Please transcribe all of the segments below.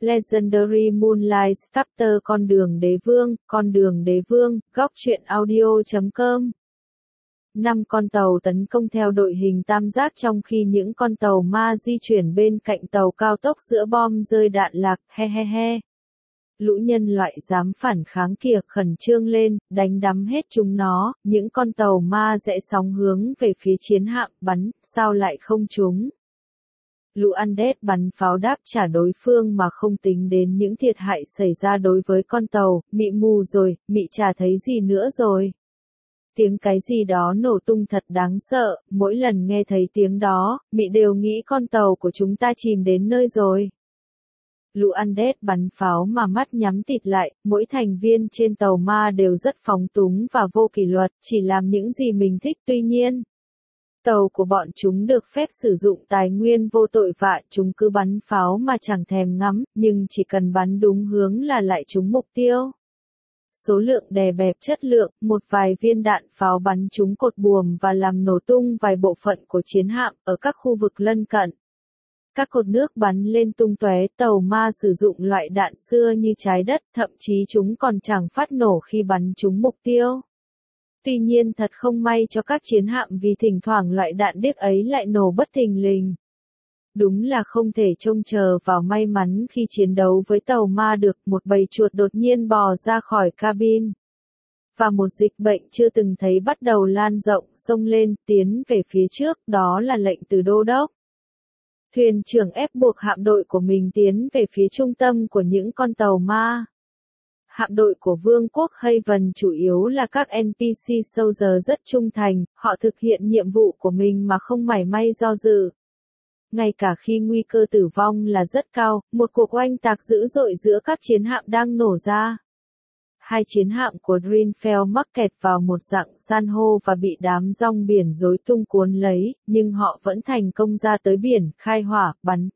Legendary Moonlight Chapter Con đường đế vương, góc truyện audio.com. 5 con tàu tấn công theo đội hình tam giác trong khi những con tàu ma di chuyển bên cạnh tàu cao tốc giữa bom rơi đạn lạc, he he he. Lũ nhân loại dám phản kháng kìa, khẩn trương lên, đánh đắm hết chúng nó, những con tàu ma rẽ sóng hướng về phía chiến hạm, bắn, sao lại không trúng. Lũ undead bắn pháo đáp trả đối phương mà không tính đến những thiệt hại xảy ra đối với con tàu, mị mù rồi, mị chả thấy gì nữa rồi. Tiếng cái gì đó nổ tung thật đáng sợ, mỗi lần nghe thấy tiếng đó, mị đều nghĩ con tàu của chúng ta chìm đến nơi rồi. Lũ undead bắn pháo mà mắt nhắm tịt lại, mỗi thành viên trên tàu ma đều rất phóng túng và vô kỷ luật, chỉ làm những gì mình thích. Tuy nhiên, tàu của bọn chúng được phép sử dụng tài nguyên vô tội vạ, chúng cứ bắn pháo mà chẳng thèm ngắm, nhưng chỉ cần bắn đúng hướng là lại trúng mục tiêu. Số lượng đè bẹp chất lượng, một vài viên đạn pháo bắn trúng cột buồm và làm nổ tung vài bộ phận của chiến hạm ở các khu vực lân cận. Các cột nước bắn lên tung tóe, tàu ma sử dụng loại đạn xưa như trái đất, thậm chí chúng còn chẳng phát nổ khi bắn trúng mục tiêu. Tuy nhiên thật không may cho các chiến hạm vì thỉnh thoảng loại đạn điếc ấy lại nổ bất thình lình. Đúng là không thể trông chờ vào may mắn khi chiến đấu với tàu ma được, một bầy chuột đột nhiên bò ra khỏi cabin. Và một dịch bệnh chưa từng thấy bắt đầu lan rộng, xông lên, tiến về phía trước, đó là lệnh từ đô đốc. Thuyền trưởng ép buộc hạm đội của mình tiến về phía trung tâm của những con tàu ma. Hạm đội của Vương quốc Haven chủ yếu là các NPC soldier rất trung thành, họ thực hiện nhiệm vụ của mình mà không mảy may do dự. Ngay cả khi nguy cơ tử vong là rất cao, một cuộc oanh tạc dữ dội giữa các chiến hạm đang nổ ra. Hai chiến hạm của Dreamfell mắc kẹt vào một dạng san hô và bị đám rong biển rối tung cuốn lấy, nhưng họ vẫn thành công ra tới biển, khai hỏa,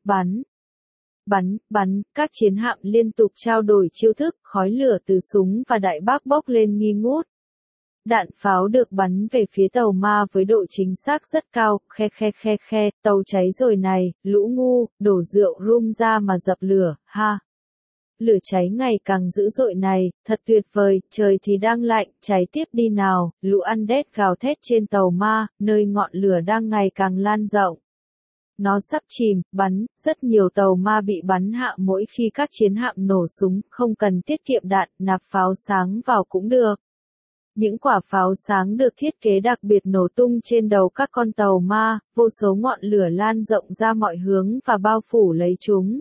bắn, các chiến hạm liên tục trao đổi chiêu thức, khói lửa từ súng và đại bác bốc lên nghi ngút. Đạn pháo được bắn về phía tàu ma với độ chính xác rất cao, khe, tàu cháy rồi này, lũ ngu, đổ rượu rum ra mà dập lửa, ha. Lửa cháy ngày càng dữ dội này, thật tuyệt vời, trời thì đang lạnh, cháy tiếp đi nào, lũ undead gào thét trên tàu ma, nơi ngọn lửa đang ngày càng lan rộng. Nó sắp chìm, bắn, rất nhiều tàu ma bị bắn hạ mỗi khi các chiến hạm nổ súng, không cần tiết kiệm đạn, nạp pháo sáng vào cũng được. Những quả pháo sáng được thiết kế đặc biệt nổ tung trên đầu các con tàu ma, vô số ngọn lửa lan rộng ra mọi hướng và bao phủ lấy chúng.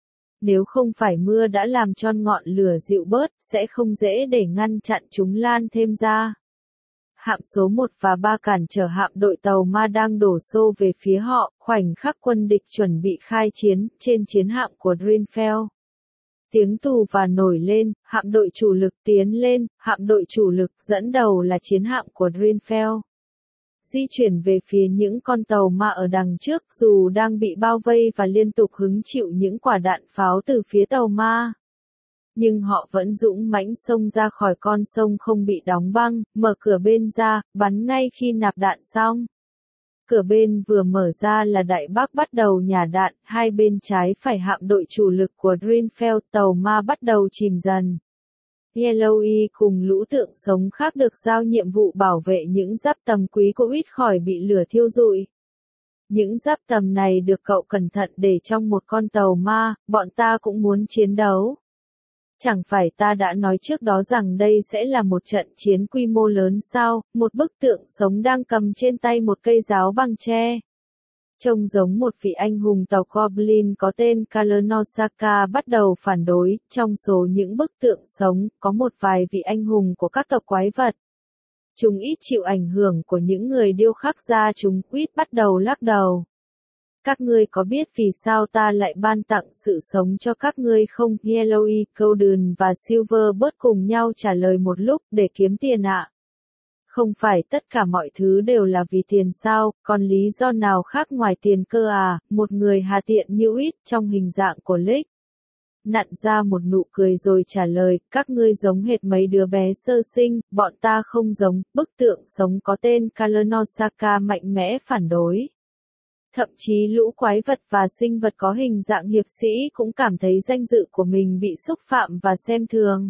Nếu không phải mưa đã làm cho ngọn lửa dịu bớt, sẽ không dễ để ngăn chặn chúng lan thêm ra. Hạm số 1 và 3 cản trở hạm đội tàu ma đang đổ xô về phía họ, khoảnh khắc quân địch chuẩn bị khai chiến, trên chiến hạm của Dreamfell. Tiếng tù và nổi lên, hạm đội chủ lực tiến lên, hạm đội chủ lực dẫn đầu là chiến hạm của Dreamfell. Di chuyển về phía những con tàu ma ở đằng trước dù đang bị bao vây và liên tục hứng chịu những quả đạn pháo từ phía tàu ma. Nhưng họ vẫn dũng mãnh xông ra khỏi con sông không bị đóng băng, mở cửa bên ra, bắn ngay khi nạp đạn xong. Cửa bên vừa mở ra là đại bác bắt đầu nhả đạn, hai bên trái phải hạm đội chủ lực của Dreamfell, tàu ma bắt đầu chìm dần. Yellowy cùng lũ tượng sống khác được giao nhiệm vụ bảo vệ những giáp tầm quý của ít khỏi bị lửa thiêu rụi. Những giáp tầm này được cậu cẩn thận để trong một con tàu ma, bọn ta cũng muốn chiến đấu. Chẳng phải ta đã nói trước đó rằng đây sẽ là một trận chiến quy mô lớn sao, một bức tượng sống đang cầm trên tay một cây giáo bằng tre. Trông giống một vị anh hùng tàu Goblin có tên Kalanosaka bắt đầu phản đối, trong số những bức tượng sống, có một vài vị anh hùng của các tộc quái vật. Chúng ít chịu ảnh hưởng của những người điêu khắc ra chúng quýt bắt đầu lắc đầu. Các ngươi có biết vì sao ta lại ban tặng sự sống cho các ngươi không? Yellowy, Golden và Silverbird cùng nhau trả lời một lúc để kiếm tiền ạ. Không phải tất cả mọi thứ đều là vì tiền sao, còn lý do nào khác ngoài tiền cơ à? Một người hà tiện như ít trong hình dạng của Lick nặn ra một nụ cười rồi trả lời, các ngươi giống hệt mấy đứa bé sơ sinh, bọn ta không giống. Bức tượng sống có tên Kalanosaka mạnh mẽ phản đối. Thậm chí lũ quái vật và sinh vật có hình dạng hiệp sĩ cũng cảm thấy danh dự của mình bị xúc phạm và xem thường.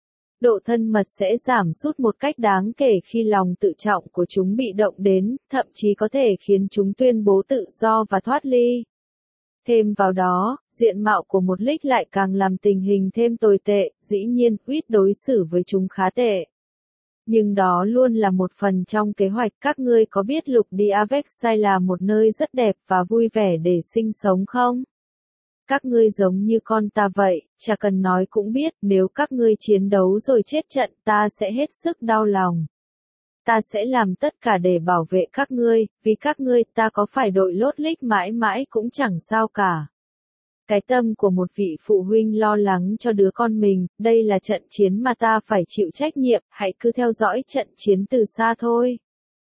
Độ thân mật sẽ giảm sút một cách đáng kể khi lòng tự trọng của chúng bị động đến, thậm chí có thể khiến chúng tuyên bố tự do và thoát ly. Thêm vào đó, diện mạo của một League lại càng làm tình hình thêm tồi tệ, dĩ nhiên, Wit đối xử với chúng khá tệ. Nhưng đó luôn là một phần trong kế hoạch. Các ngươi có biết lục địa Avexai là một nơi rất đẹp và vui vẻ để sinh sống không? Các ngươi giống như con ta vậy, chả cần nói cũng biết, nếu các ngươi chiến đấu rồi chết trận, ta sẽ hết sức đau lòng. Ta sẽ làm tất cả để bảo vệ các ngươi, vì các ngươi, ta có phải đội lốt League mãi mãi cũng chẳng sao cả. Cái tâm của một vị phụ huynh lo lắng cho đứa con mình, đây là trận chiến mà ta phải chịu trách nhiệm, hãy cứ theo dõi trận chiến từ xa thôi.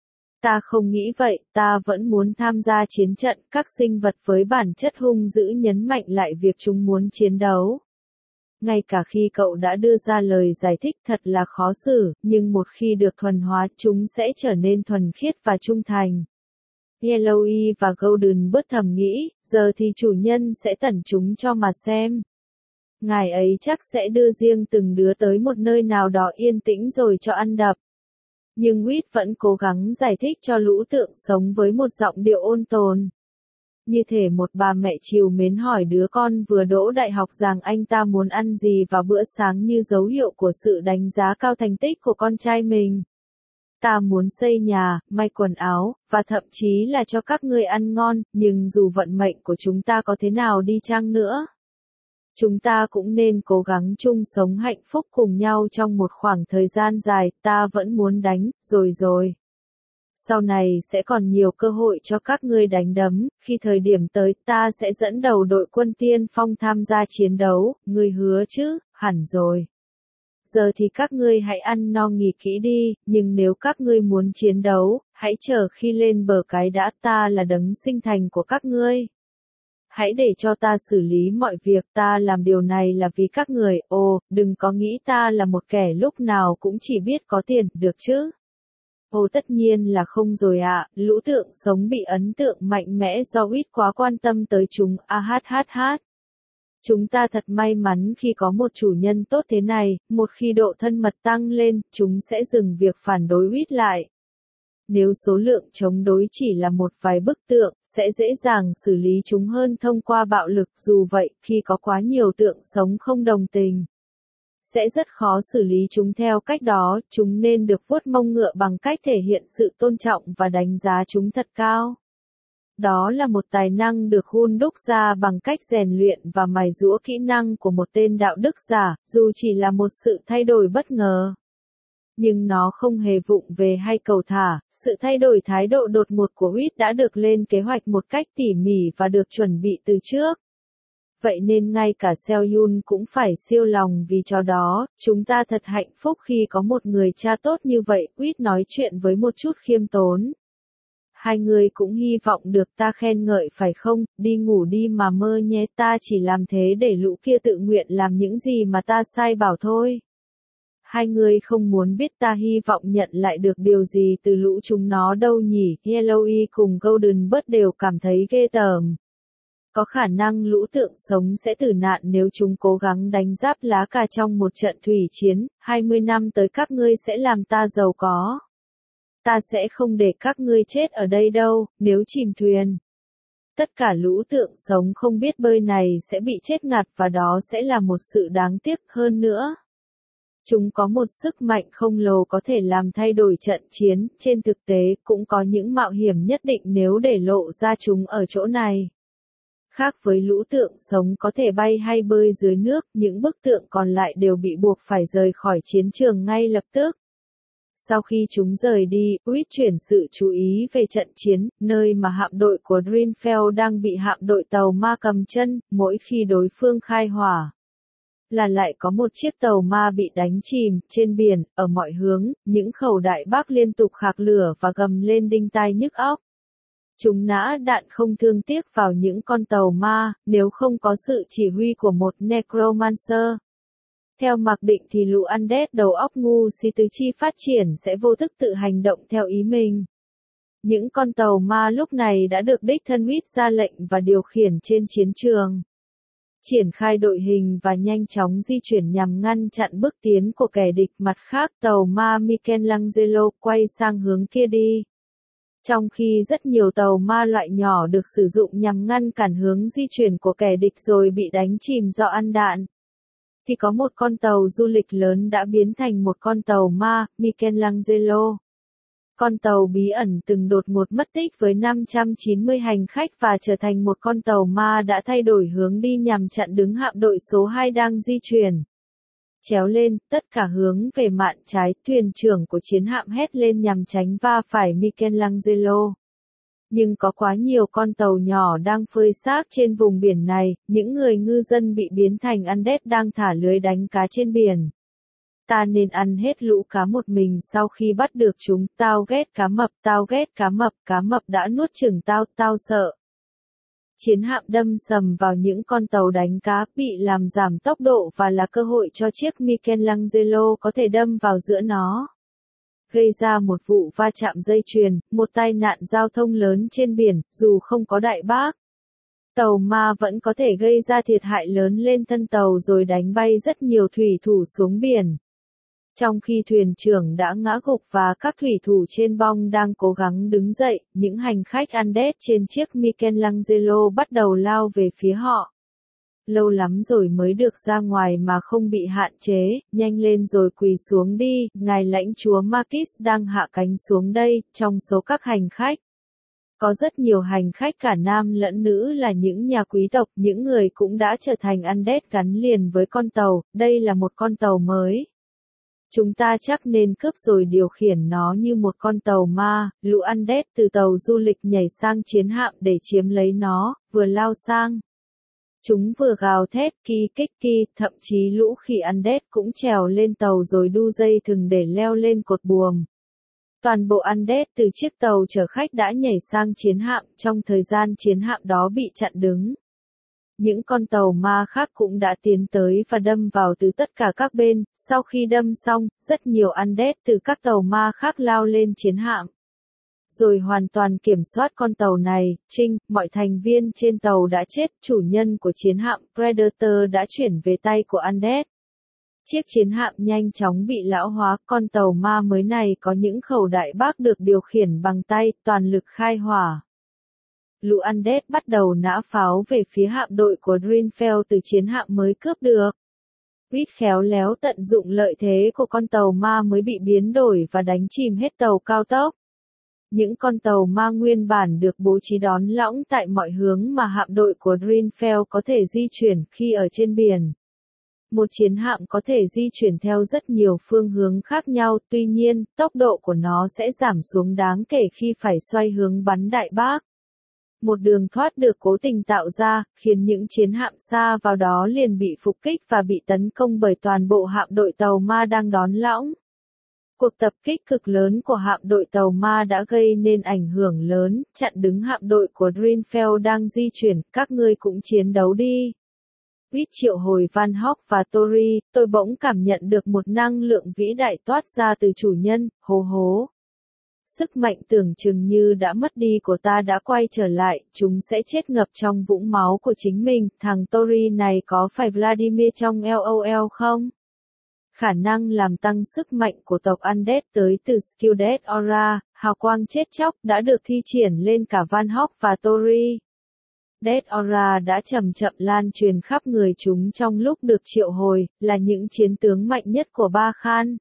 Ta không nghĩ vậy, ta vẫn muốn tham gia chiến trận. Các sinh vật với bản chất hung dữ nhấn mạnh lại việc chúng muốn chiến đấu. Ngay cả khi cậu đã đưa ra lời giải thích thật là khó xử, nhưng một khi được thuần hóa, chúng sẽ trở nên thuần khiết và trung thành. Yellowy và Golden bớt thầm nghĩ, giờ thì chủ nhân sẽ tẩn chúng cho mà xem. Ngài ấy chắc sẽ đưa riêng từng đứa tới một nơi nào đó yên tĩnh rồi cho ăn đập. Nhưng Wit vẫn cố gắng giải thích cho lũ tượng sống với một giọng điệu ôn tồn. Như thể một bà mẹ trìu mến hỏi đứa con vừa đỗ đại học rằng anh ta muốn ăn gì vào bữa sáng như dấu hiệu của sự đánh giá cao thành tích của con trai mình. Ta muốn xây nhà, may quần áo, và thậm chí là cho các ngươi ăn ngon, nhưng dù vận mệnh của chúng ta có thế nào đi chăng nữa, chúng ta cũng nên cố gắng chung sống hạnh phúc cùng nhau trong một khoảng thời gian dài. Ta vẫn muốn đánh, rồi. Sau này sẽ còn nhiều cơ hội cho các ngươi đánh đấm, khi thời điểm tới, ta sẽ dẫn đầu đội quân tiên phong tham gia chiến đấu, ngươi hứa chứ? Hẳn rồi. Giờ thì các ngươi hãy ăn no nghỉ kỹ đi, nhưng nếu các ngươi muốn chiến đấu, hãy chờ khi lên bờ cái đã, ta là đấng sinh thành của các ngươi. Hãy để cho ta xử lý mọi việc, ta làm điều này là vì các người, đừng có nghĩ ta là một kẻ lúc nào cũng chỉ biết có tiền, được chứ? Tất nhiên là không rồi ạ, lũ tượng sống bị ấn tượng mạnh mẽ do Wit quá quan tâm tới chúng, Chúng ta thật may mắn khi có một chủ nhân tốt thế này, một khi độ thân mật tăng lên, chúng sẽ dừng việc phản đối Wit lại. Nếu số lượng chống đối chỉ là một vài bức tượng, sẽ dễ dàng xử lý chúng hơn thông qua bạo lực. Dù vậy, khi có quá nhiều tượng sống không đồng tình, sẽ rất khó xử lý chúng theo cách đó. Chúng nên được vuốt mông ngựa bằng cách thể hiện sự tôn trọng và đánh giá chúng thật cao. Đó là một tài năng được hun đúc ra bằng cách rèn luyện và mài giũa kỹ năng của một tên đạo đức giả, dù chỉ là một sự thay đổi bất ngờ. Nhưng nó không hề vụng về hay cầu thả, sự thay đổi thái độ đột ngột của Wit đã được lên kế hoạch một cách tỉ mỉ và được chuẩn bị từ trước. Vậy nên ngay cả Seo-yun cũng phải siêu lòng vì cho đó, chúng ta thật hạnh phúc khi có một người cha tốt như vậy, Wit nói chuyện với một chút khiêm tốn. Hai người cũng hy vọng được ta khen ngợi phải không? Đi ngủ đi mà mơ nhé, ta chỉ làm thế để lũ kia tự nguyện làm những gì mà ta sai bảo thôi. Hai người không muốn biết ta hy vọng nhận lại được điều gì từ lũ chúng nó đâu nhỉ? Yellowy cùng Golden Bird đều cảm thấy ghê tởm. Có khả năng lũ tượng sống sẽ tử nạn nếu chúng cố gắng đánh giáp lá cà trong một trận thủy chiến. 20 năm tới các ngươi sẽ làm ta giàu có. Ta sẽ không để các ngươi chết ở đây đâu, nếu chìm thuyền. Tất cả lũ tượng sống không biết bơi này sẽ bị chết ngạt và đó sẽ là một sự đáng tiếc hơn nữa. Chúng có một sức mạnh khổng lồ có thể làm thay đổi trận chiến, trên thực tế cũng có những mạo hiểm nhất định nếu để lộ ra chúng ở chỗ này. Khác với lũ tượng sống có thể bay hay bơi dưới nước, những bức tượng còn lại đều bị buộc phải rời khỏi chiến trường ngay lập tức. Sau khi chúng rời đi, Wit chuyển sự chú ý về trận chiến, nơi mà hạm đội của Dreamfell đang bị hạm đội tàu ma cầm chân, mỗi khi đối phương khai hỏa. Là lại có một chiếc tàu ma bị đánh chìm, trên biển, ở mọi hướng, những khẩu đại bác liên tục khạc lửa và gầm lên đinh tai nhức óc. Chúng nã đạn không thương tiếc vào những con tàu ma, nếu không có sự chỉ huy của một Necromancer. Theo mặc định thì lũ undead đầu óc ngu si tứ chi phát triển sẽ vô thức tự hành động theo ý mình. Những con tàu ma lúc này đã được đích thân Reed ra lệnh và điều khiển trên chiến trường. Triển khai đội hình và nhanh chóng di chuyển nhằm ngăn chặn bước tiến của kẻ địch. Mặt khác, tàu ma Michelangelo quay sang hướng kia đi. Trong khi rất nhiều tàu ma loại nhỏ được sử dụng nhằm ngăn cản hướng di chuyển của kẻ địch rồi bị đánh chìm do ăn đạn, thì có một con tàu du lịch lớn đã biến thành một con tàu ma, Michelangelo. Con tàu bí ẩn từng đột ngột mất tích với 590 hành khách và trở thành một con tàu ma đã thay đổi hướng đi nhằm chặn đứng hạm đội số 2 đang di chuyển. Chéo lên, tất cả hướng về mạn trái, thuyền trưởng của chiến hạm hét lên nhằm tránh va phải Michelangelo. Nhưng có quá nhiều con tàu nhỏ đang phơi xác trên vùng biển này, những người ngư dân bị biến thành Undead đang thả lưới đánh cá trên biển. Ta nên ăn hết lũ cá một mình sau khi bắt được chúng, tao ghét cá mập đã nuốt chửng tao sợ. Chiến hạm đâm sầm vào những con tàu đánh cá, bị làm giảm tốc độ và là cơ hội cho chiếc Michelangelo có thể đâm vào giữa nó. Gây ra một vụ va chạm dây chuyền, một tai nạn giao thông lớn trên biển, dù không có đại bác. Tàu ma vẫn có thể gây ra thiệt hại lớn lên thân tàu rồi đánh bay rất nhiều thủy thủ xuống biển. Trong khi thuyền trưởng đã ngã gục và các thủy thủ trên bong đang cố gắng đứng dậy, những hành khách Undead trên chiếc Michelangelo bắt đầu lao về phía họ. Lâu lắm rồi mới được ra ngoài mà không bị hạn chế, nhanh lên rồi quỳ xuống đi, ngài lãnh chúa Marquis đang hạ cánh xuống đây. Trong số các hành khách, có rất nhiều hành khách cả nam lẫn nữ là những nhà quý tộc, những người cũng đã trở thành Undead gắn liền với con tàu. Đây là một con tàu mới. Chúng ta chắc nên cướp rồi điều khiển nó như một con tàu ma. Lũ Undead từ tàu du lịch nhảy sang chiến hạm để chiếm lấy nó, vừa lao sang. Chúng vừa gào thét ki, thậm chí lũ khỉ Undead cũng trèo lên tàu rồi đu dây thừng để leo lên cột buồm. Toàn bộ Undead từ chiếc tàu chở khách đã nhảy sang chiến hạm, trong thời gian chiến hạm đó bị chặn đứng. Những con tàu ma khác cũng đã tiến tới và đâm vào từ tất cả các bên. Sau khi đâm xong, rất nhiều Undead từ các tàu ma khác lao lên chiến hạm. Rồi hoàn toàn kiểm soát con tàu này. Mọi thành viên trên tàu đã chết, chủ nhân của chiến hạm Predator đã chuyển về tay của Undead. Chiếc chiến hạm nhanh chóng bị lão hóa, con tàu ma mới này có những khẩu đại bác được điều khiển bằng tay, toàn lực khai hỏa. Lũ Undead bắt đầu nã pháo về phía hạm đội của Greenfell từ chiến hạm mới cướp được. Reed khéo léo tận dụng lợi thế của con tàu ma mới bị biến đổi và đánh chìm hết tàu cao tốc. Những con tàu ma nguyên bản được bố trí đón lõng tại mọi hướng mà hạm đội của Greenfell có thể di chuyển khi ở trên biển. Một chiến hạm có thể di chuyển theo rất nhiều phương hướng khác nhau, tuy nhiên, tốc độ của nó sẽ giảm xuống đáng kể khi phải xoay hướng bắn đại bác. Một đường thoát được cố tình tạo ra, khiến những chiến hạm xa vào đó liền bị phục kích và bị tấn công bởi toàn bộ hạm đội tàu ma đang đón lõng. Cuộc tập kích cực lớn của hạm đội tàu ma đã gây nên ảnh hưởng lớn, chặn đứng hạm đội của Greenfell đang di chuyển, các ngươi cũng chiến đấu đi. Reed triệu hồi Van Hawk và Tori, tôi bỗng cảm nhận được một năng lượng vĩ đại toát ra từ chủ nhân, hố. Sức mạnh tưởng chừng như đã mất đi của ta đã quay trở lại, chúng sẽ chết ngập trong vũng máu của chính mình. Thằng Tori này có phải Vladimir trong LOL không? Khả năng làm tăng sức mạnh của tộc Undead tới từ skill Death Aura, hào quang chết chóc, đã được thi triển lên cả Van Hawk và Tori. Death Aura đã chậm chậm lan truyền khắp người chúng trong lúc được triệu hồi, là những chiến tướng mạnh nhất của Ba Khan.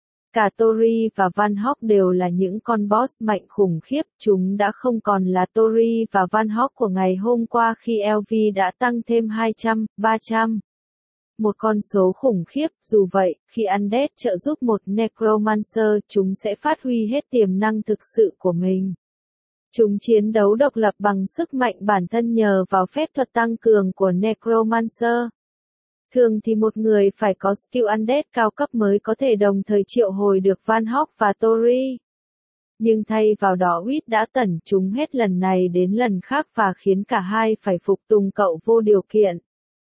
Cả Tori và Van Hawk đều là những con boss mạnh khủng khiếp, chúng đã không còn là Tori và Van Hawk của ngày hôm qua khi LV đã tăng thêm 200, 300. Một con số khủng khiếp, dù vậy, khi Undead trợ giúp một Necromancer, chúng sẽ phát huy hết tiềm năng thực sự của mình. Chúng chiến đấu độc lập bằng sức mạnh bản thân nhờ vào phép thuật tăng cường của Necromancer. Thường thì một người phải có skill Undead cao cấp mới có thể đồng thời triệu hồi được Van Hawk và Tori. Nhưng thay vào đó Reed đã tẩn chúng hết lần này đến lần khác và khiến cả hai phải phục tùng cậu vô điều kiện.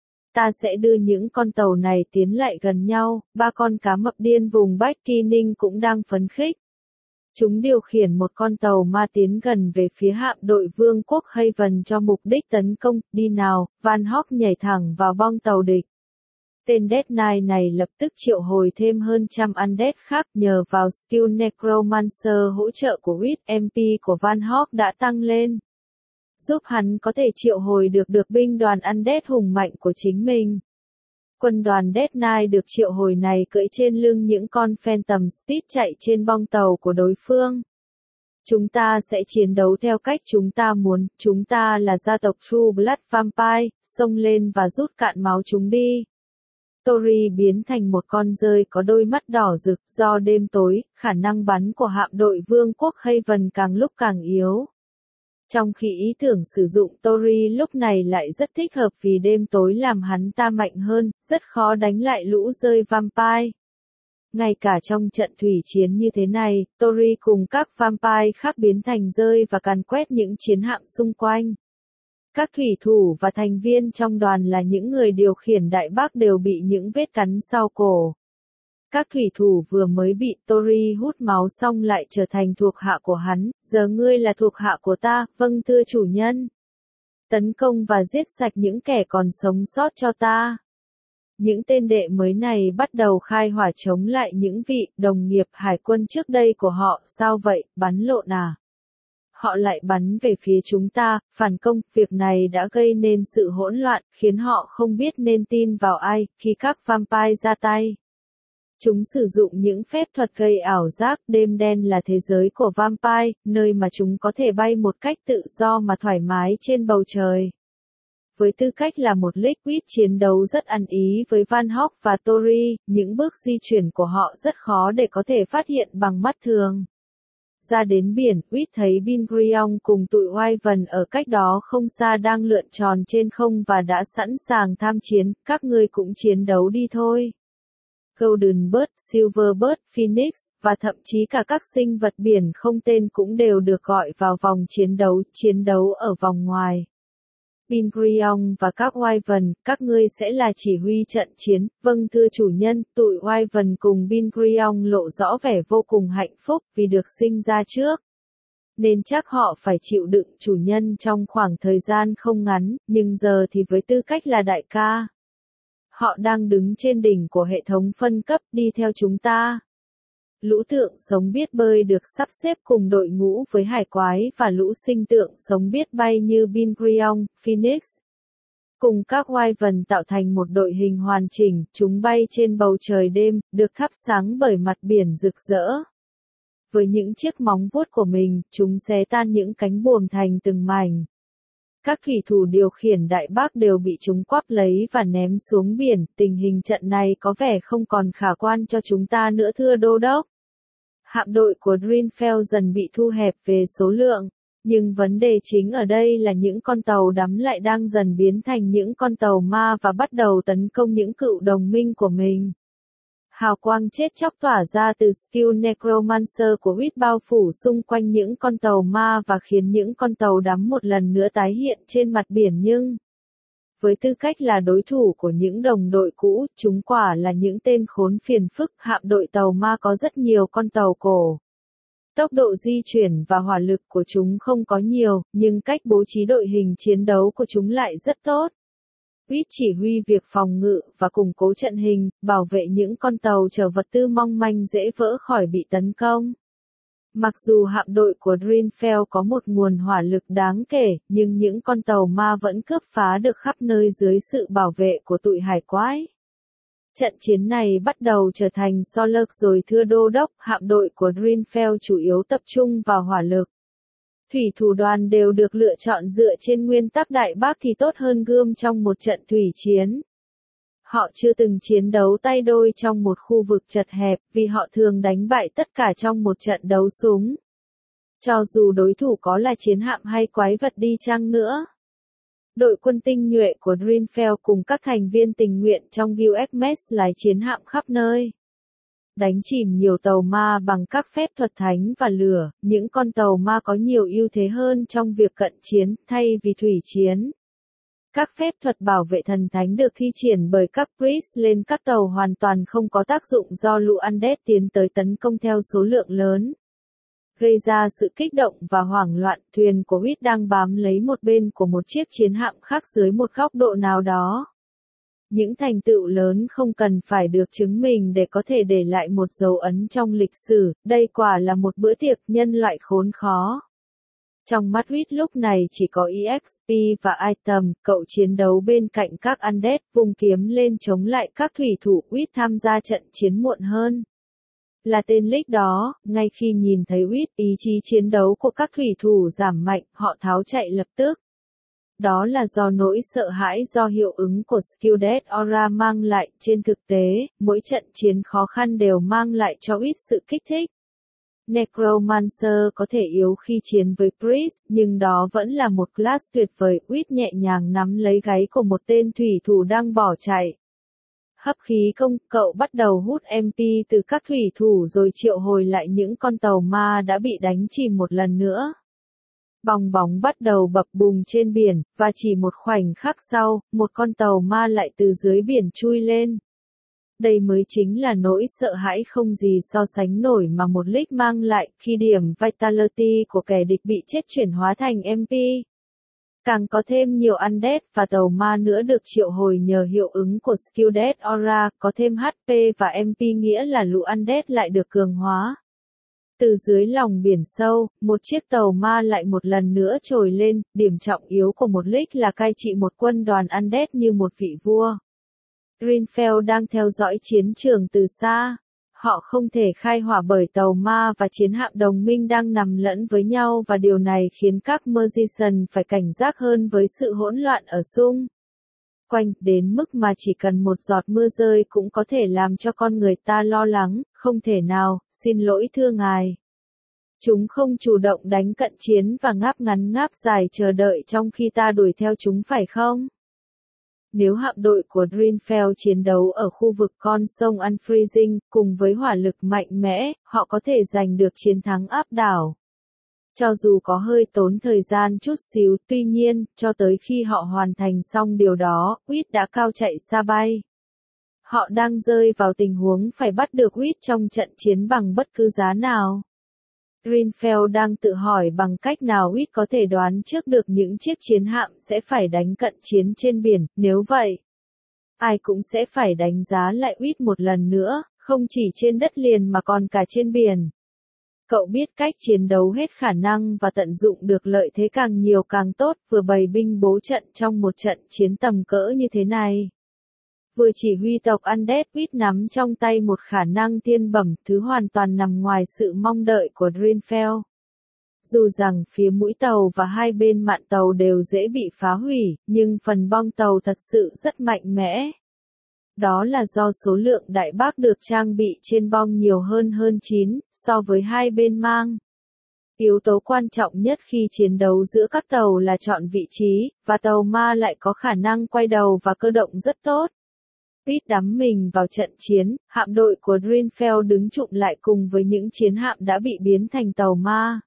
Ta sẽ đưa những con tàu này tiến lại gần nhau, ba con cá mập điên vùng Bách Kỳ Ninh cũng đang phấn khích. Chúng điều khiển một con tàu ma tiến gần về phía hạm đội Vương quốc Haven cho mục đích tấn công. Đi nào, Van Hawk nhảy thẳng vào bong tàu địch. Tên Death Knight này lập tức triệu hồi thêm hơn trăm undead khác. Nhờ vào skill Necromancer hỗ trợ của Wit, MP của Van Hawk đã tăng lên, giúp hắn có thể triệu hồi được binh đoàn undead hùng mạnh của chính mình. Quân đoàn Death Knight được triệu hồi này cưỡi trên lưng những con Phantom Steed chạy trên bong tàu của đối phương. Chúng ta sẽ chiến đấu theo cách chúng ta muốn, chúng ta là gia tộc True Blood Vampire, xông lên và rút cạn máu chúng đi. Tori biến thành một con dơi có đôi mắt đỏ rực. Do đêm tối, khả năng bắn của hạm đội Vương quốc Haven càng lúc càng yếu. Trong khi ý tưởng sử dụng Tori lúc này lại rất thích hợp vì đêm tối làm hắn ta mạnh hơn, rất khó đánh lại lũ dơi vampire. Ngay cả trong trận thủy chiến như thế này, Tori cùng các vampire khác biến thành dơi và càn quét những chiến hạm xung quanh. Các thủy thủ và thành viên trong đoàn là những người điều khiển đại bác đều bị những vết cắn sau cổ. Các thủy thủ vừa mới bị Tori hút máu xong lại trở thành thuộc hạ của hắn. Giờ ngươi là thuộc hạ của ta, vâng thưa chủ nhân. Tấn công và giết sạch những kẻ còn sống sót cho ta. Những tên đệ mới này bắt đầu khai hỏa chống lại những vị đồng nghiệp hải quân trước đây của họ. Sao vậy, bắn lộn à? Họ lại bắn về phía chúng ta, phản công. Việc này đã gây nên sự hỗn loạn, khiến họ không biết nên tin vào ai. Khi các vampire ra tay, chúng sử dụng những phép thuật gây ảo giác. Đêm đen là thế giới của vampire, nơi mà chúng có thể bay một cách tự do mà thoải mái trên bầu trời. Với tư cách là một liquid chiến đấu rất ăn ý với Van Hawk và Tori, những bước di chuyển của họ rất khó để có thể phát hiện bằng mắt thường. Ra đến biển, Wit thấy Bingrion cùng tụi Wyvern ở cách đó không xa đang lượn tròn trên không và đã sẵn sàng tham chiến. Các ngươi cũng chiến đấu đi thôi. Golden Bird, Silver Bird, Phoenix, và thậm chí cả các sinh vật biển không tên cũng đều được gọi vào vòng chiến đấu ở vòng ngoài. Bingrion và các Wyvern, các ngươi sẽ là chỉ huy trận chiến. Vâng thưa chủ nhân. Tụi Wyvern cùng Bingrion lộ rõ vẻ vô cùng hạnh phúc vì được sinh ra trước. Nên chắc họ phải chịu đựng chủ nhân trong khoảng thời gian không ngắn, nhưng giờ thì với tư cách là đại ca, họ đang đứng trên đỉnh của hệ thống phân cấp. Đi theo chúng ta. Lũ tượng sống biết bơi được sắp xếp cùng đội ngũ với hải quái và lũ sinh tượng sống biết bay như Bingrion, Phoenix. Cùng các Wyvern tạo thành một đội hình hoàn chỉnh, chúng bay trên bầu trời đêm, được thắp sáng bởi mặt biển rực rỡ. Với những chiếc móng vuốt của mình, chúng xé tan những cánh buồm thành từng mảnh. Các thủy thủ điều khiển đại bác đều bị chúng quắp lấy và ném xuống biển. Tình hình trận này có vẻ không còn khả quan cho chúng ta nữa thưa đô đốc. Hạm đội của Dreamfell dần bị thu hẹp về số lượng, nhưng vấn đề chính ở đây là những con tàu đắm lại đang dần biến thành những con tàu ma và bắt đầu tấn công những cựu đồng minh của mình. Hào quang chết chóc tỏa ra từ skill Necromancer của Wit bao phủ xung quanh những con tàu ma và khiến những con tàu đắm một lần nữa tái hiện trên mặt biển nhưng với tư cách là đối thủ của những đồng đội cũ, chúng quả là những tên khốn phiền phức. Hạm đội tàu ma có rất nhiều con tàu cổ. Tốc độ di chuyển và hỏa lực của chúng không có nhiều, nhưng cách bố trí đội hình chiến đấu của chúng lại rất tốt. Wit chỉ huy việc phòng ngự và củng cố trận hình, bảo vệ những con tàu chở vật tư mong manh dễ vỡ khỏi bị tấn công. Mặc dù hạm đội của Dreamfell có một nguồn hỏa lực đáng kể, nhưng những con tàu ma vẫn cướp phá được khắp nơi dưới sự bảo vệ của tụi hải quái. Trận chiến này bắt đầu trở thành so lược rồi thưa đô đốc. Hạm đội của Dreamfell chủ yếu tập trung vào hỏa lực. Thủy thủ đoàn đều được lựa chọn dựa trên nguyên tắc đại bác thì tốt hơn gươm trong một trận thủy chiến. Họ chưa từng chiến đấu tay đôi trong một khu vực chật hẹp vì họ thường đánh bại tất cả trong một trận đấu súng. Cho dù đối thủ có là chiến hạm hay quái vật đi chăng nữa. Đội quân tinh nhuệ của Dreamfell cùng các thành viên tình nguyện trong Guild Xmas lái chiến hạm khắp nơi. Đánh chìm nhiều tàu ma bằng các phép thuật thánh và lửa, những con tàu ma có nhiều ưu thế hơn trong việc cận chiến, thay vì thủy chiến. Các phép thuật bảo vệ thần thánh được thi triển bởi các priest lên các tàu hoàn toàn không có tác dụng do lũ undead tiến tới tấn công theo số lượng lớn. gây ra sự kích động và hoảng loạn. Thuyền của Whit đang bám lấy một bên của một chiếc chiến hạm khác dưới một góc độ nào đó. Những thành tựu lớn không cần phải được chứng minh để có thể để lại một dấu ấn trong lịch sử, đây quả là một bữa tiệc nhân loại khốn khó. Trong mắt Whit lúc này chỉ có EXP và item, cậu chiến đấu bên cạnh các undead, vung kiếm lên chống lại các thủy thủ. Whit tham gia trận chiến muộn hơn. Là tên Lick đó, ngay khi nhìn thấy Whit, ý chí chiến đấu của các thủy thủ giảm mạnh, họ tháo chạy lập tức. Đó là do nỗi sợ hãi do hiệu ứng của Skilded Aura mang lại. Trên thực tế, mỗi trận chiến khó khăn đều mang lại cho Whit sự kích thích. Necromancer có thể yếu khi chiến với Priest, nhưng đó vẫn là một class tuyệt vời. Whit nhẹ nhàng nắm lấy gáy của một tên thủy thủ đang bỏ chạy. Hấp khí công, cậu bắt đầu hút MP từ các thủy thủ rồi triệu hồi lại những con tàu ma đã bị đánh chìm một lần nữa. Bong bóng bắt đầu bập bùng trên biển, và chỉ một khoảnh khắc sau, một con tàu ma lại từ dưới biển chui lên. Đây mới chính là nỗi sợ hãi không gì so sánh nổi mà một Lick mang lại khi điểm Vitality của kẻ địch bị chết chuyển hóa thành MP. Càng có thêm nhiều undead và tàu ma nữa được triệu hồi nhờ hiệu ứng của Skilded Aura, có thêm HP và MP nghĩa là lũ undead lại được cường hóa. Từ dưới lòng biển sâu, một chiếc tàu ma lại một lần nữa trồi lên. Điểm trọng yếu của một Lick là cai trị một quân đoàn undead như một vị vua. Greenfell đang theo dõi chiến trường từ xa. Họ không thể khai hỏa bởi tàu ma và chiến hạm đồng minh đang nằm lẫn với nhau, và điều này khiến các Magician phải cảnh giác hơn với sự hỗn loạn ở xung quanh, đến mức mà chỉ cần một giọt mưa rơi cũng có thể làm cho con người ta lo lắng. Không thể nào, xin lỗi thưa ngài. Chúng không chủ động đánh cận chiến và ngáp ngắn ngáp dài chờ đợi trong khi ta đuổi theo chúng phải không? Nếu hạm đội của Greenfell chiến đấu ở khu vực con sông Unfreezing, cùng với hỏa lực mạnh mẽ, họ có thể giành được chiến thắng áp đảo. Cho dù có hơi tốn thời gian chút xíu, tuy nhiên, cho tới khi họ hoàn thành xong điều đó, Whit đã cao chạy xa bay. Họ đang rơi vào tình huống phải bắt được Whit trong trận chiến bằng bất cứ giá nào. Greenfell đang tự hỏi bằng cách nào Whit có thể đoán trước được những chiếc chiến hạm sẽ phải đánh cận chiến trên biển. Nếu vậy, ai cũng sẽ phải đánh giá lại Whit một lần nữa, không chỉ trên đất liền mà còn cả trên biển. Cậu biết cách chiến đấu hết khả năng và tận dụng được lợi thế càng nhiều càng tốt, vừa bày binh bố trận trong một trận chiến tầm cỡ như thế này. Vừa chỉ huy tộc Undead, Whit nắm trong tay một khả năng thiên bẩm, thứ hoàn toàn nằm ngoài sự mong đợi của Greenfell. Dù rằng phía mũi tàu và hai bên mạn tàu đều dễ bị phá hủy, nhưng phần bong tàu thật sự rất mạnh mẽ. Đó là do số lượng đại bác được trang bị trên bong nhiều hơn 9, so với hai bên mang. Yếu tố quan trọng nhất khi chiến đấu giữa các tàu là chọn vị trí, và tàu ma lại có khả năng quay đầu và cơ động rất tốt. Whit đắm mình vào trận chiến, hạm đội của Greenfell đứng chụm lại cùng với những chiến hạm đã bị biến thành tàu ma.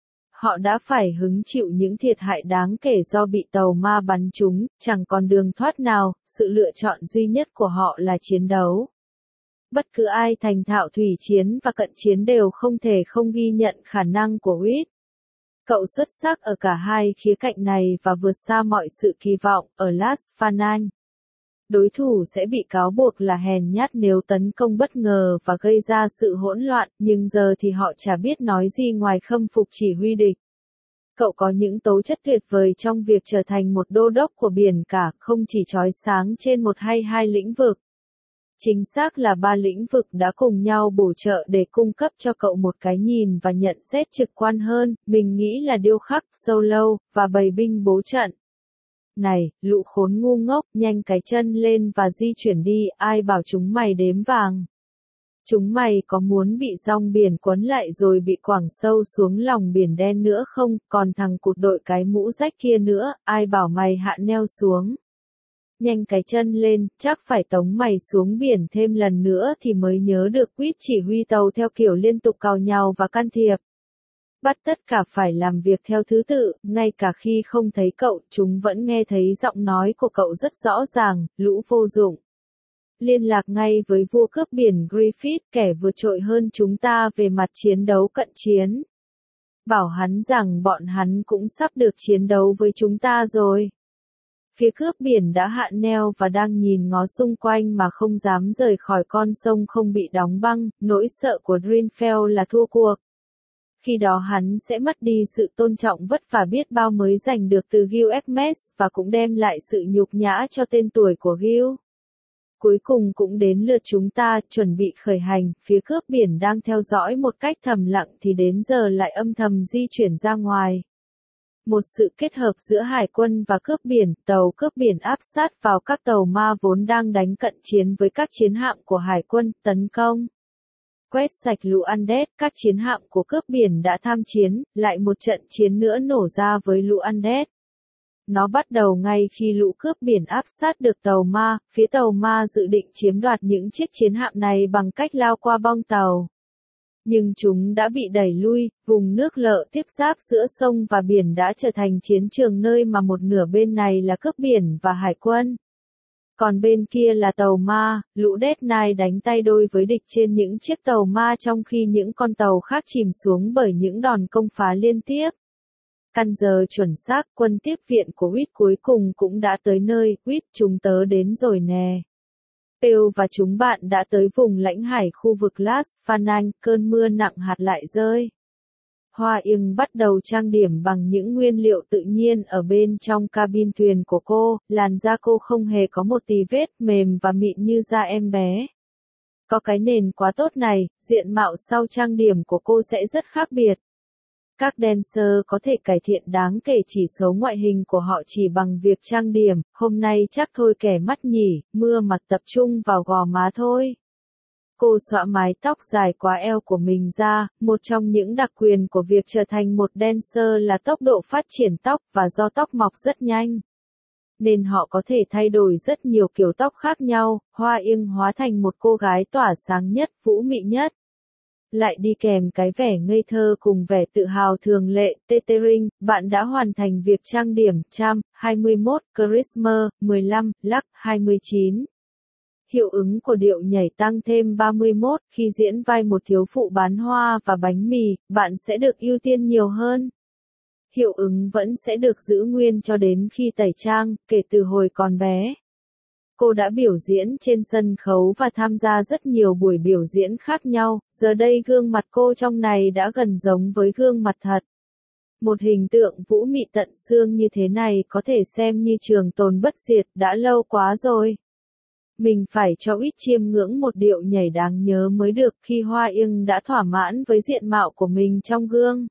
Họ đã phải hứng chịu những thiệt hại đáng kể do bị tàu ma bắn trúng, chẳng còn đường thoát nào, sự lựa chọn duy nhất của họ là chiến đấu. Bất cứ ai thành thạo thủy chiến và cận chiến đều không thể không ghi nhận khả năng của Whit. Cậu xuất sắc ở cả hai khía cạnh này và vượt xa mọi sự kỳ vọng. Ở Las Fanan, đối thủ sẽ bị cáo buộc là hèn nhát nếu tấn công bất ngờ và gây ra sự hỗn loạn, nhưng giờ thì họ chả biết nói gì ngoài khâm phục chỉ huy địch. Cậu có những tố chất tuyệt vời trong việc trở thành một đô đốc của biển cả, không chỉ chói sáng trên một hay hai lĩnh vực. Chính xác là 3 lĩnh vực đã cùng nhau bổ trợ để cung cấp cho cậu một cái nhìn và nhận xét trực quan hơn. Mình nghĩ là điêu khắc, solo, và bày binh bố trận. Này, lũ khốn ngu ngốc, nhanh cái chân lên và di chuyển đi, ai bảo chúng mày đếm vàng. Chúng mày có muốn bị dòng biển cuốn lại rồi bị quẳng sâu xuống lòng biển đen nữa không, còn thằng cụt đội cái mũ rách kia nữa, ai bảo mày hạ neo xuống. Nhanh cái chân lên, chắc phải tống mày xuống biển thêm lần nữa thì mới nhớ được. Whit chỉ huy tàu theo kiểu liên tục cào nhào và can thiệp. Bắt tất cả phải làm việc theo thứ tự, ngay cả khi không thấy cậu, chúng vẫn nghe thấy giọng nói của cậu rất rõ ràng, lũ vô dụng. Liên lạc ngay với vua cướp biển Griffith, kẻ vượt trội hơn chúng ta về mặt chiến đấu cận chiến. Bảo hắn rằng bọn hắn cũng sắp được chiến đấu với chúng ta rồi. Phía cướp biển đã hạ neo và đang nhìn ngó xung quanh mà không dám rời khỏi con sông không bị đóng băng, nỗi sợ của Greenfell là thua cuộc. Khi đó hắn sẽ mất đi sự tôn trọng vất vả biết bao mới giành được từ Gil-Xmes và cũng đem lại sự nhục nhã cho tên tuổi của Gil. Cuối cùng cũng đến lượt chúng ta, chuẩn bị khởi hành, phía cướp biển đang theo dõi một cách thầm lặng thì đến giờ lại âm thầm di chuyển ra ngoài. Một sự kết hợp giữa hải quân và cướp biển, tàu cướp biển áp sát vào các tàu ma vốn đang đánh cận chiến với các chiến hạm của hải quân, tấn công. Quét sạch lũ Undead, các chiến hạm của cướp biển đã tham chiến, lại một trận chiến nữa nổ ra với lũ Undead. Nó bắt đầu ngay khi lũ cướp biển áp sát được tàu ma, phía tàu ma dự định chiếm đoạt những chiếc chiến hạm này bằng cách lao qua bong tàu. Nhưng chúng đã bị đẩy lui, vùng nước lợ tiếp giáp giữa sông và biển đã trở thành chiến trường nơi mà một nửa bên này là cướp biển và hải quân. Còn bên kia là tàu ma, lũ Death Knight đánh tay đôi với địch trên những chiếc tàu ma trong khi những con tàu khác chìm xuống bởi những đòn công phá liên tiếp. Căn giờ chuẩn xác, quân tiếp viện của Whit cuối cùng cũng đã tới nơi, Whit chúng tớ đến rồi nè. Pale và chúng bạn đã tới vùng lãnh hải khu vực Las Fanang, cơn mưa nặng hạt lại rơi. Hoa Yên bắt đầu trang điểm bằng những nguyên liệu tự nhiên ở bên trong cabin thuyền của cô, làn da cô không hề có một tí vết, mềm và mịn như da em bé. Có cái nền quá tốt này, diện mạo sau trang điểm của cô sẽ rất khác biệt. Các dancer có thể cải thiện đáng kể chỉ số ngoại hình của họ chỉ bằng việc trang điểm, hôm nay chắc thôi kẻ mắt nhỉ, mưa mặt tập trung vào gò má thôi. Cô xõa mái tóc dài quá eo của mình ra, một trong những đặc quyền của việc trở thành một dancer là tốc độ phát triển tóc và do tóc mọc rất nhanh. Nên họ có thể thay đổi rất nhiều kiểu tóc khác nhau, Hoa Yên hóa thành một cô gái tỏa sáng nhất, vũ mị nhất. Lại đi kèm cái vẻ ngây thơ cùng vẻ tự hào thường lệ, Tethering, bạn đã hoàn thành việc trang điểm, Charm, 21, Charisma, 15, Luck, 29. Hiệu ứng của điệu nhảy tăng thêm 31, khi diễn vai một thiếu phụ bán hoa và bánh mì, bạn sẽ được ưu tiên nhiều hơn. Hiệu ứng vẫn sẽ được giữ nguyên cho đến khi tẩy trang, kể từ hồi còn bé. Cô đã biểu diễn trên sân khấu và tham gia rất nhiều buổi biểu diễn khác nhau, giờ đây gương mặt cô trong này đã gần giống với gương mặt thật. Một hình tượng vũ mị tận xương như thế này có thể xem như trường tồn bất diệt, đã lâu quá rồi. Mình phải cho ít chiêm ngưỡng một điệu nhảy đáng nhớ mới được. Khi Hoa Yên đã thỏa mãn với diện mạo của mình trong gương.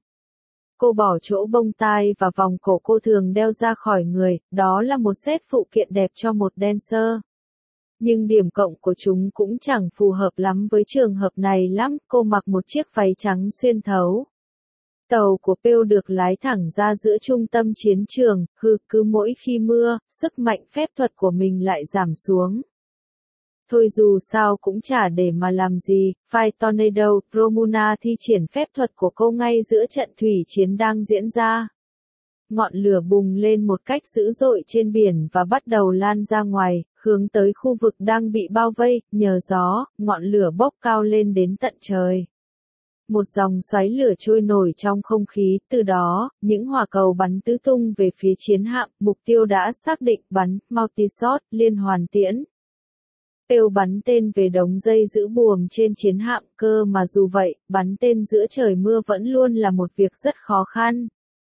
Cô bỏ chỗ bông tai và vòng cổ cô thường đeo ra khỏi người, đó là một set phụ kiện đẹp cho một dancer. Nhưng điểm cộng của chúng cũng chẳng phù hợp lắm với trường hợp này lắm, cô mặc một chiếc váy trắng xuyên thấu. Tàu của Pale được lái thẳng ra giữa trung tâm chiến trường, cứ mỗi khi mưa, sức mạnh phép thuật của mình lại giảm xuống. Thôi dù sao cũng chả để mà làm gì, Fire Tornado, Romuna thi triển phép thuật của cô ngay giữa trận thủy chiến đang diễn ra. Ngọn lửa bùng lên một cách dữ dội trên biển và bắt đầu lan ra ngoài, hướng tới khu vực đang bị bao vây, nhờ gió, ngọn lửa bốc cao lên đến tận trời. Một dòng xoáy lửa trôi nổi trong không khí, từ đó, những hỏa cầu bắn tứ tung về phía chiến hạm, mục tiêu đã xác định bắn, multi-shot, liên hoàn tiễn. Pale bắn tên về đống dây giữ buồm trên chiến hạm, cơ mà dù vậy, bắn tên giữa trời mưa vẫn luôn là một việc rất khó khăn.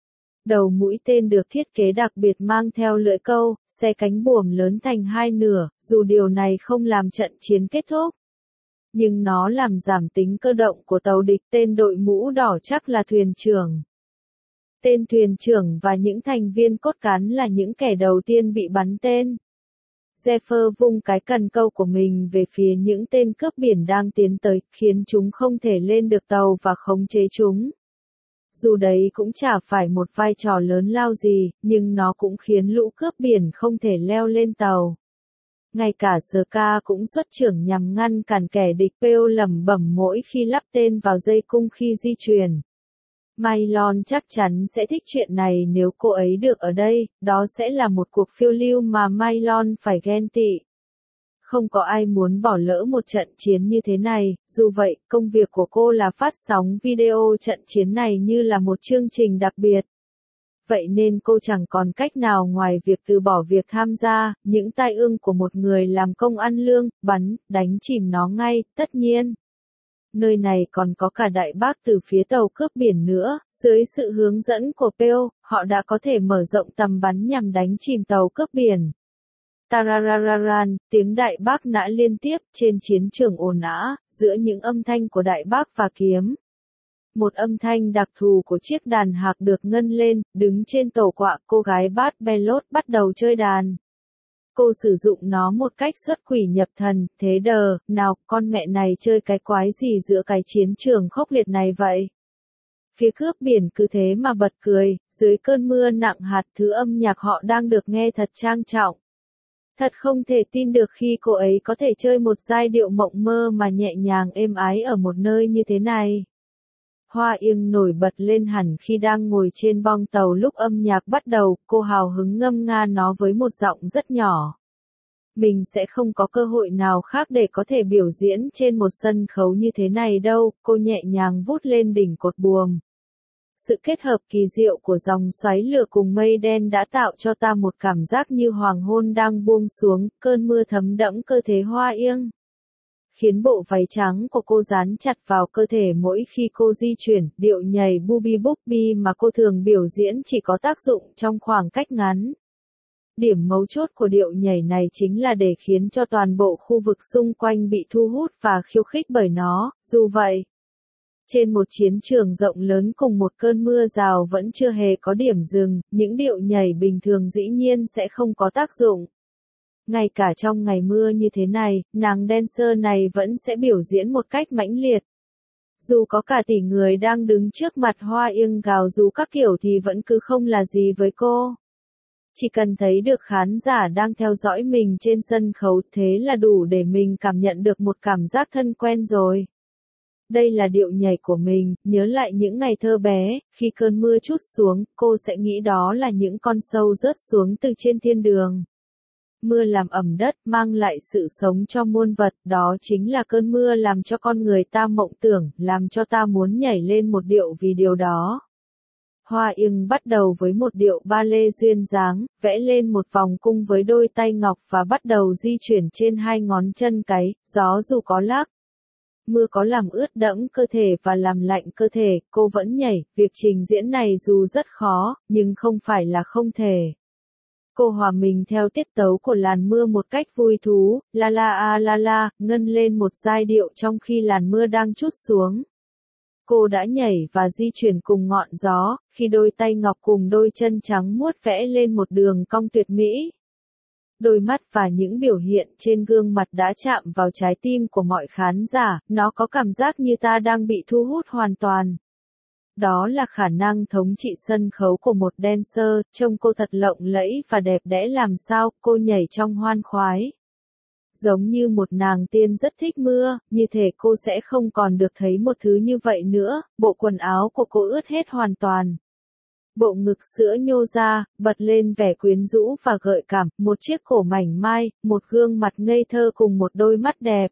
Đầu mũi tên được thiết kế đặc biệt mang theo lưỡi câu, xe cánh buồm lớn thành hai nửa, dù điều này không làm trận chiến kết thúc. Nhưng nó làm giảm tính cơ động của tàu địch. Tên đội mũ đỏ chắc là thuyền trưởng. Tên thuyền trưởng và những thành viên cốt cán là những kẻ đầu tiên bị bắn tên. Zephyr vung cái cần câu của mình về phía những tên cướp biển đang tiến tới, khiến chúng không thể lên được tàu và khống chế chúng. Dù đấy cũng chả phải một vai trò lớn lao gì, nhưng nó cũng khiến lũ cướp biển không thể leo lên tàu. Ngay cả Ska cũng xuất chưởng nhằm ngăn cản kẻ địch. Pale lẩm bẩm mỗi khi lắp tên vào dây cung khi di chuyển. Mylon chắc chắn sẽ thích chuyện này nếu cô ấy được ở đây, đó sẽ là một cuộc phiêu lưu mà Mylon phải ghen tị. Không có ai muốn bỏ lỡ một trận chiến như thế này, dù vậy, công việc của cô là phát sóng video trận chiến này như là một chương trình đặc biệt. Vậy nên cô chẳng còn cách nào ngoài việc từ bỏ việc tham gia, những tai ương của một người làm công ăn lương, bắn, đánh chìm nó ngay, tất nhiên. Nơi này còn có cả đại bác từ phía tàu cướp biển nữa, dưới sự hướng dẫn của Peo, họ đã có thể mở rộng tầm bắn nhằm đánh chìm tàu cướp biển. Tararararan, tiếng đại bác nã liên tiếp trên chiến trường ồn ào, giữa những âm thanh của đại bác và kiếm. Một âm thanh đặc thù của chiếc đàn hạc được ngân lên, đứng trên tổ quạ, cô gái Bát Belot bắt đầu chơi đàn. Cô sử dụng nó một cách xuất quỷ nhập thần, thế đờ, nào, con mẹ này chơi cái quái gì giữa cái chiến trường khốc liệt này vậy? Phía cướp biển cứ thế mà bật cười, dưới cơn mưa nặng hạt thứ âm nhạc họ đang được nghe thật trang trọng. Thật không thể tin được khi cô ấy có thể chơi một giai điệu mộng mơ mà nhẹ nhàng êm ái ở một nơi như thế này. Hoa Yên nổi bật lên hẳn khi đang ngồi trên bong tàu lúc âm nhạc bắt đầu, cô hào hứng ngâm nga nó với một giọng rất nhỏ. Mình sẽ không có cơ hội nào khác để có thể biểu diễn trên một sân khấu như thế này đâu, cô nhẹ nhàng vút lên đỉnh cột buồm. Sự kết hợp kỳ diệu của dòng xoáy lửa cùng mây đen đã tạo cho ta một cảm giác như hoàng hôn đang buông xuống, cơn mưa thấm đẫm cơ thể Hoa Yên. Khiến bộ váy trắng của cô dán chặt vào cơ thể mỗi khi cô di chuyển, điệu nhảy booby booby mà cô thường biểu diễn chỉ có tác dụng trong khoảng cách ngắn. Điểm mấu chốt của điệu nhảy này chính là để khiến cho toàn bộ khu vực xung quanh bị thu hút và khiêu khích bởi nó, dù vậy. Trên một chiến trường rộng lớn cùng một cơn mưa rào vẫn chưa hề có điểm dừng, những điệu nhảy bình thường dĩ nhiên sẽ không có tác dụng. Ngay cả trong ngày mưa như thế này, nàng dancer này vẫn sẽ biểu diễn một cách mãnh liệt. Dù có cả tỷ người đang đứng trước mặt Hoa Yên gào rú các kiểu thì vẫn cứ không là gì với cô. Chỉ cần thấy được khán giả đang theo dõi mình trên sân khấu thế là đủ để mình cảm nhận được một cảm giác thân quen rồi. Đây là điệu nhảy của mình, nhớ lại những ngày thơ bé, khi cơn mưa trút xuống, cô sẽ nghĩ đó là những con sâu rớt xuống từ trên thiên đường. Mưa làm ẩm đất, mang lại sự sống cho muôn vật, đó chính là cơn mưa làm cho con người ta mộng tưởng, làm cho ta muốn nhảy lên một điệu vì điều đó. Hoa Yên bắt đầu với một điệu ba lê duyên dáng, vẽ lên một vòng cung với đôi tay ngọc và bắt đầu di chuyển trên hai ngón chân cái, gió dù có lắc. Mưa có làm ướt đẫm cơ thể và làm lạnh cơ thể, cô vẫn nhảy, việc trình diễn này dù rất khó, nhưng không phải là không thể. Cô hòa mình theo tiết tấu của làn mưa một cách vui thú, la la a la la, ngân lên một giai điệu trong khi làn mưa đang trút xuống. Cô đã nhảy và di chuyển cùng ngọn gió, khi đôi tay ngọc cùng đôi chân trắng muốt vẽ lên một đường cong tuyệt mỹ. Đôi mắt và những biểu hiện trên gương mặt đã chạm vào trái tim của mọi khán giả, nó có cảm giác như ta đang bị thu hút hoàn toàn. Đó là khả năng thống trị sân khấu của một dancer, trông cô thật lộng lẫy và đẹp đẽ làm sao, cô nhảy trong hoan khoái. Giống như một nàng tiên rất thích mưa, như thể cô sẽ không còn được thấy một thứ như vậy nữa, bộ quần áo của cô ướt hết hoàn toàn. Bộ ngực sữa nhô ra, bật lên vẻ quyến rũ và gợi cảm, một chiếc cổ mảnh mai, một gương mặt ngây thơ cùng một đôi mắt đẹp.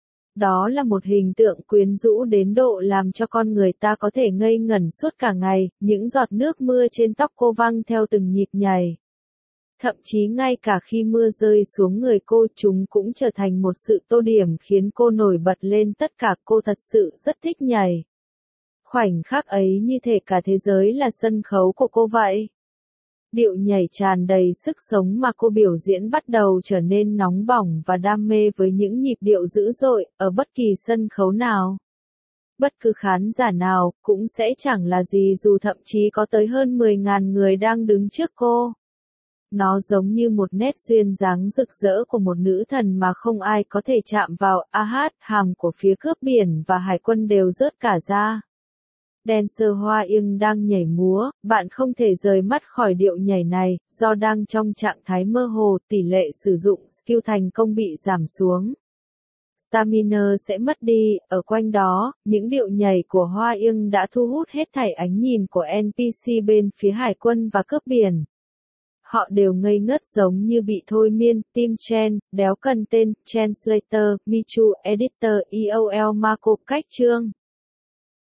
Đó là một hình tượng quyến rũ đến độ làm cho con người ta có thể ngây ngẩn suốt cả ngày, những giọt nước mưa trên tóc cô văng theo từng nhịp nhảy. Thậm chí ngay cả khi mưa rơi xuống người cô chúng cũng trở thành một sự tô điểm khiến cô nổi bật lên tất cả cô thật sự rất thích nhảy. Khoảnh khắc ấy như thể cả thế giới là sân khấu của cô vậy. Điệu nhảy tràn đầy sức sống mà cô biểu diễn bắt đầu trở nên nóng bỏng và đam mê với những nhịp điệu dữ dội, ở bất kỳ sân khấu nào. Bất cứ khán giả nào, cũng sẽ chẳng là gì dù thậm chí có tới hơn 10.000 người đang đứng trước cô. Nó giống như một nét duyên dáng rực rỡ của một nữ thần mà không ai có thể chạm vào, hàm của phía cướp biển và hải quân đều rớt cả ra. Dancer Hoa Yên đang nhảy múa, bạn không thể rời mắt khỏi điệu nhảy này, do đang trong trạng thái mơ hồ, tỷ lệ sử dụng skill thành công bị giảm xuống. Stamina sẽ mất đi, ở quanh đó, những điệu nhảy của Hoa Yên đã thu hút hết thảy ánh nhìn của NPC bên phía hải quân và cướp biển. Họ đều ngây ngất giống như bị thôi miên. Tim Chen, đéo cần tên, Translator, Michu, Editor, EOL Marco cách chương.